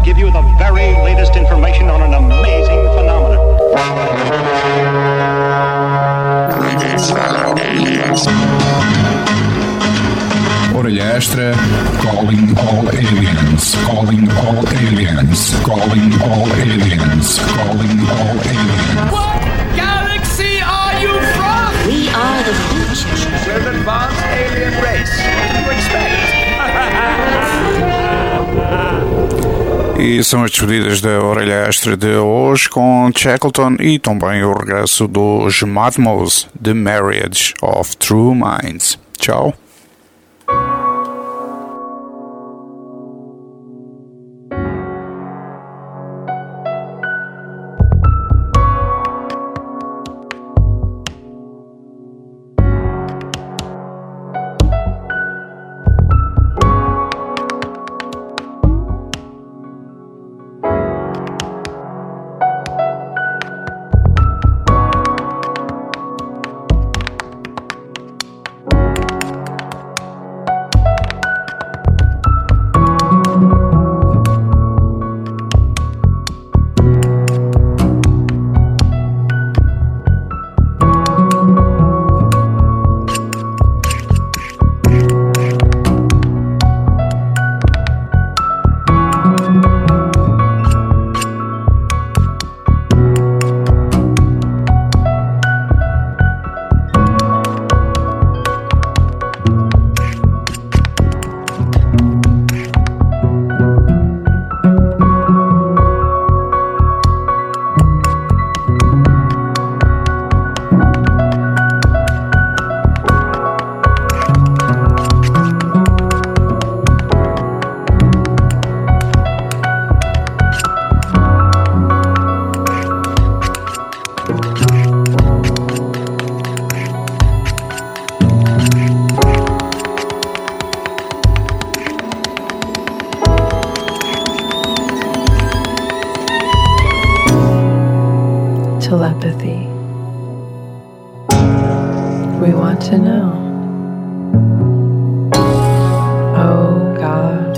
give you the very latest information on an amazing phenomenon. Orelha extra, calling all aliens, calling all aliens, calling all aliens, calling all aliens. What galaxy are you from? We are the future. We're an advanced alien race. What do you expect? E são as despedidas da Orelha Extra de hoje com Shackleton e também o regresso dos Matmos, The Marriage of True Minds. Tchau. Telepathy. We want to know. Oh God,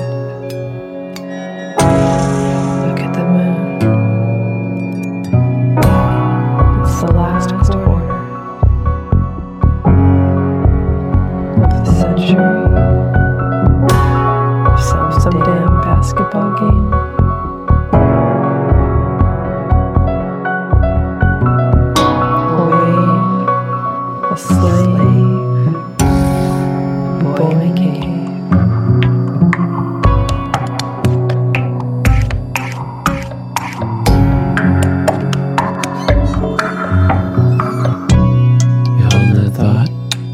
look at the moon. It's the last quarter of the century of some damn basketball game. A slave, boy McCabe. You hold that thought.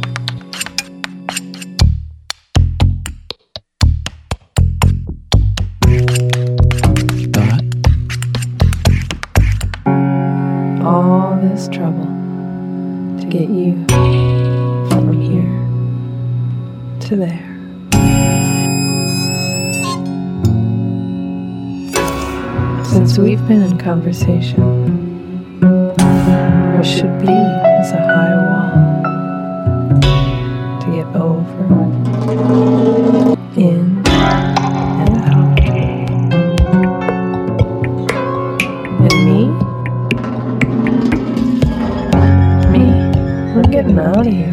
All this trouble to get you from here to there. Since we've been in conversation, there should be is a high wall to get over, in and out. And me? I'm getting out of here.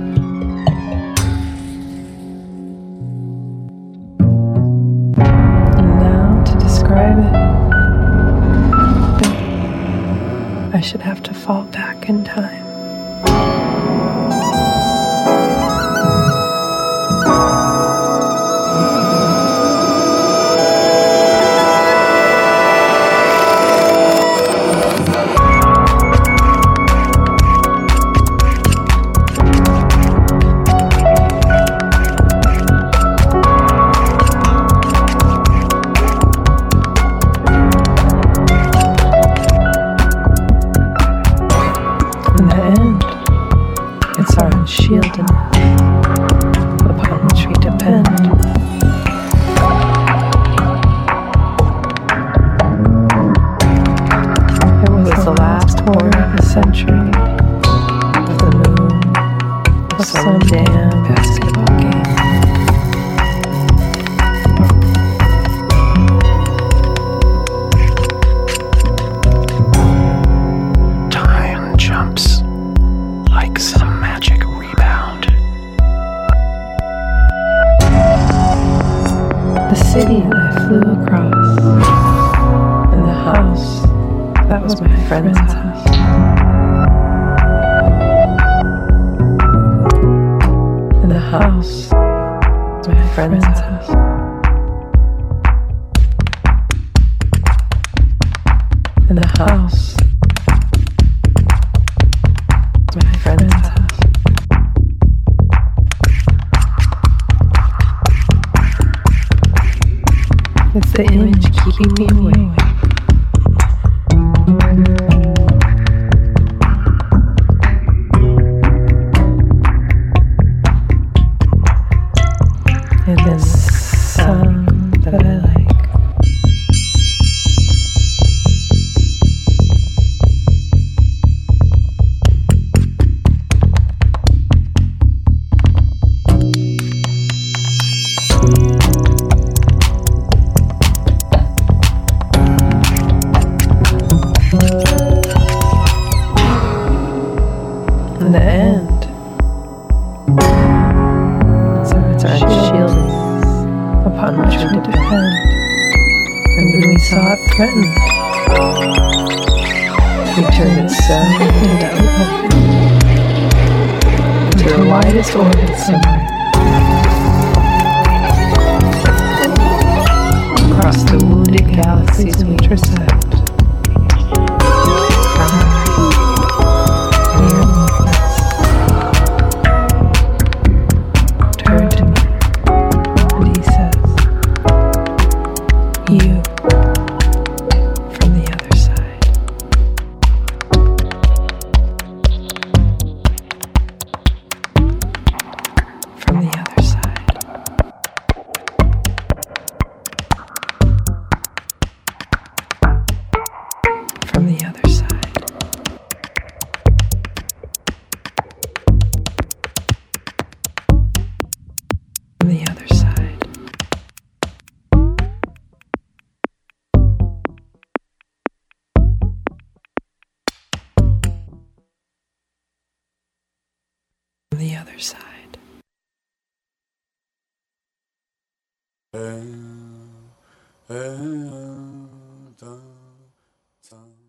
And now to describe it, I should have to fall back in time. Shielded upon which we depend. It was the last quarter of the century of the moon of some damn basketball game. was my friend's house. And the house was my friend's house. And the house was my friend's house. It's the image keeping me awake. And the sound that I like. In the end, it's our shield upon which we depend. And when we saw it threatened, we turned it south into open to the widest orbit somewhere. Across the wounded galaxies we intersect. The other side.